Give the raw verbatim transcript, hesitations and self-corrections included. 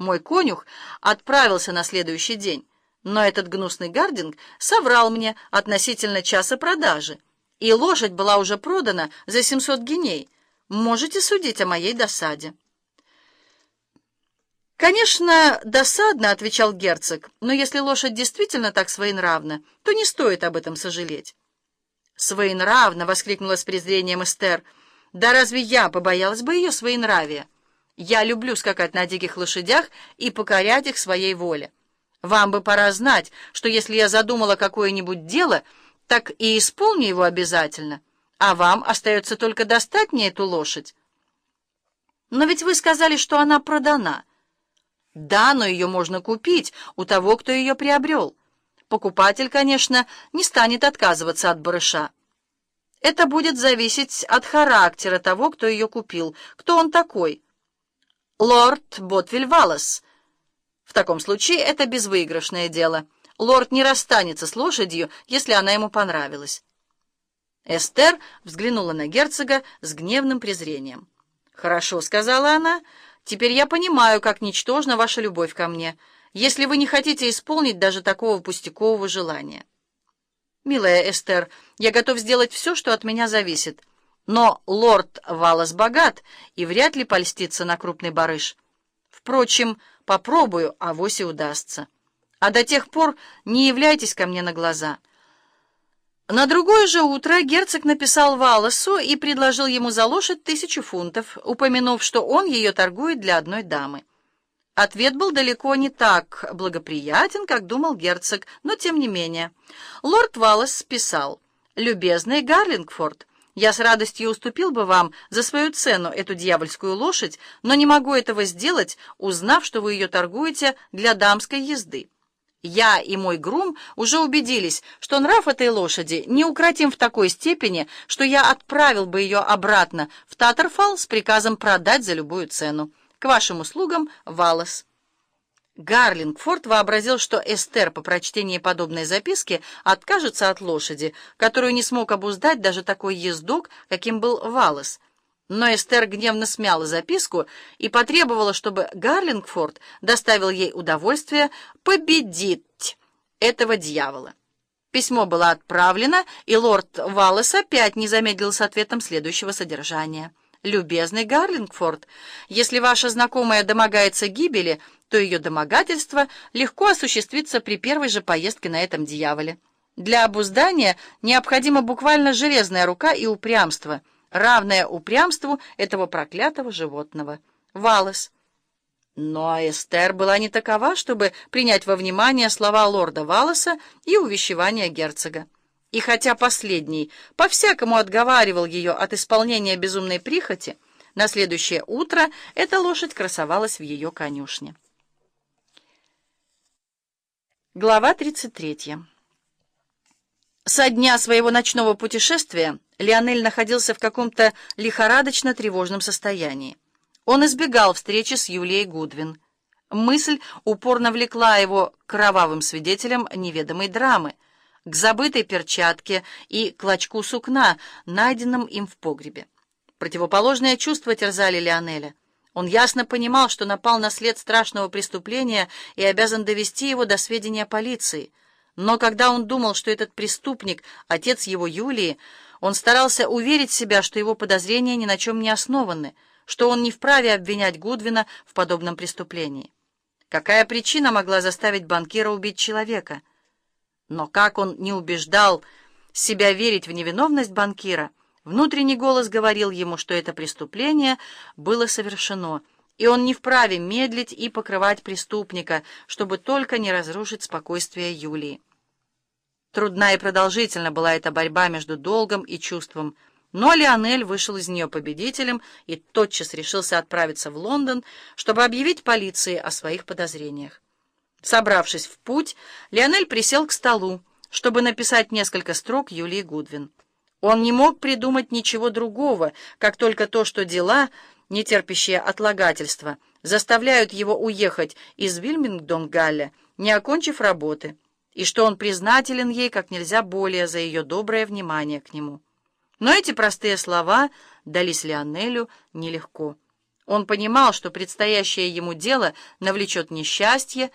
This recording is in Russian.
Мой конюх отправился на следующий день, но этот гнусный Гардинг соврал мне относительно часа продажи, и лошадь была уже продана за семьсот гиней. Можете судить о моей досаде». «Конечно, досадно», — отвечал герцог, «но если лошадь действительно так своенравна, то не стоит об этом сожалеть». «Своенравна!» — воскликнула с презрением Эстер. «Да разве я побоялась бы ее своенравия? Я люблю скакать на диких лошадях и покорять их своей воле. Вам бы пора знать, что если я задумала какое-нибудь дело, так и исполню его обязательно, а вам остается только достать мне эту лошадь». «Но ведь вы сказали, что она продана». «Да, но ее можно купить у того, кто ее приобрел. Покупатель, конечно, не станет отказываться от барыша. Это будет зависеть от характера того, кто ее купил. Кто он такой?» «Лорд Ботвиль Валлас». «В таком случае это безвыигрышное дело. Лорд не расстанется с лошадью, если она ему понравилась». Эстер взглянула на герцога с гневным презрением. «Хорошо», — сказала она, — «теперь я понимаю, как ничтожна ваша любовь ко мне, если вы не хотите исполнить даже такого пустякового желания». «Милая Эстер, я готов сделать все, что от меня зависит, но лорд Валлас богат и вряд ли польстится на крупный барыш. Впрочем, попробую, авось и удастся. А до тех пор не являйтесь ко мне на глаза». На другое же утро герцог написал Валласу и предложил ему за лошадь тысячу фунтов, упомянув, что он ее торгует для одной дамы. Ответ был далеко не так благоприятен, как думал герцог, но тем не менее. Лорд Валлас писал: «Любезный Гарлингфорд, я с радостью уступил бы вам за свою цену эту дьявольскую лошадь, но не могу этого сделать, узнав, что вы ее торгуете для дамской езды. Я и мой грум уже убедились, что нрав этой лошади неукротим в такой степени, что я отправил бы ее обратно в Татарфалл с приказом продать за любую цену. К вашим услугам, Валлас». Гарлингфорд вообразил, что Эстер по прочтении подобной записки откажется от лошади, которую не смог обуздать даже такой ездок, каким был Валлас. Но Эстер гневно смяла записку и потребовала, чтобы Гарлингфорд доставил ей удовольствие победить этого дьявола. Письмо было отправлено, и лорд Валлас опять не замедлил с ответом следующего содержания: «Любезный Гарлингфорд, если ваша знакомая домогается гибели, то ее домогательство легко осуществится при первой же поездке на этом дьяволе. Для обуздания необходима буквально железная рука и упрямство, равное упрямству этого проклятого животного. Валлас». Но Эстер была не такова, чтобы принять во внимание слова лорда Валласа и увещевания герцога. И хотя последний по-всякому отговаривал ее от исполнения безумной прихоти, на следующее утро эта лошадь красовалась в ее конюшне. Глава тридцать третья. Со дня своего ночного путешествия Лионель находился в каком-то лихорадочно-тревожном состоянии. Он избегал встречи с Юлией Гудвин. Мысль упорно влекла его к кровавым свидетелям неведомой драмы, к забытой перчатке и клочку сукна, найденным им в погребе. Противоположные чувства терзали Лионеля. Он ясно понимал, что напал на след страшного преступления и обязан довести его до сведения полиции. Но когда он думал, что этот преступник — отец его Юлии, он старался уверить себя, что его подозрения ни на чем не основаны, что он не вправе обвинять Гудвина в подобном преступлении. Какая причина могла заставить банкира убить человека? Но как он не убеждал себя верить в невиновность банкира, внутренний голос говорил ему, что это преступление было совершено, и он не вправе медлить и покрывать преступника, чтобы только не разрушить спокойствие Юлии. Трудна и продолжительна была эта борьба между долгом и чувством, но Лионель вышел из нее победителем и тотчас решился отправиться в Лондон, чтобы объявить полиции о своих подозрениях. Собравшись в путь, Лионель присел к столу, чтобы написать несколько строк Юлии Гудвин. Он не мог придумать ничего другого, как только то, что дела, не терпящие отлагательства, заставляют его уехать из Вильмингдон-Галля, не окончив работы, и что он признателен ей как нельзя более за ее доброе внимание к нему. Но эти простые слова дались Лионелю нелегко. Он понимал, что предстоящее ему дело навлечет несчастье,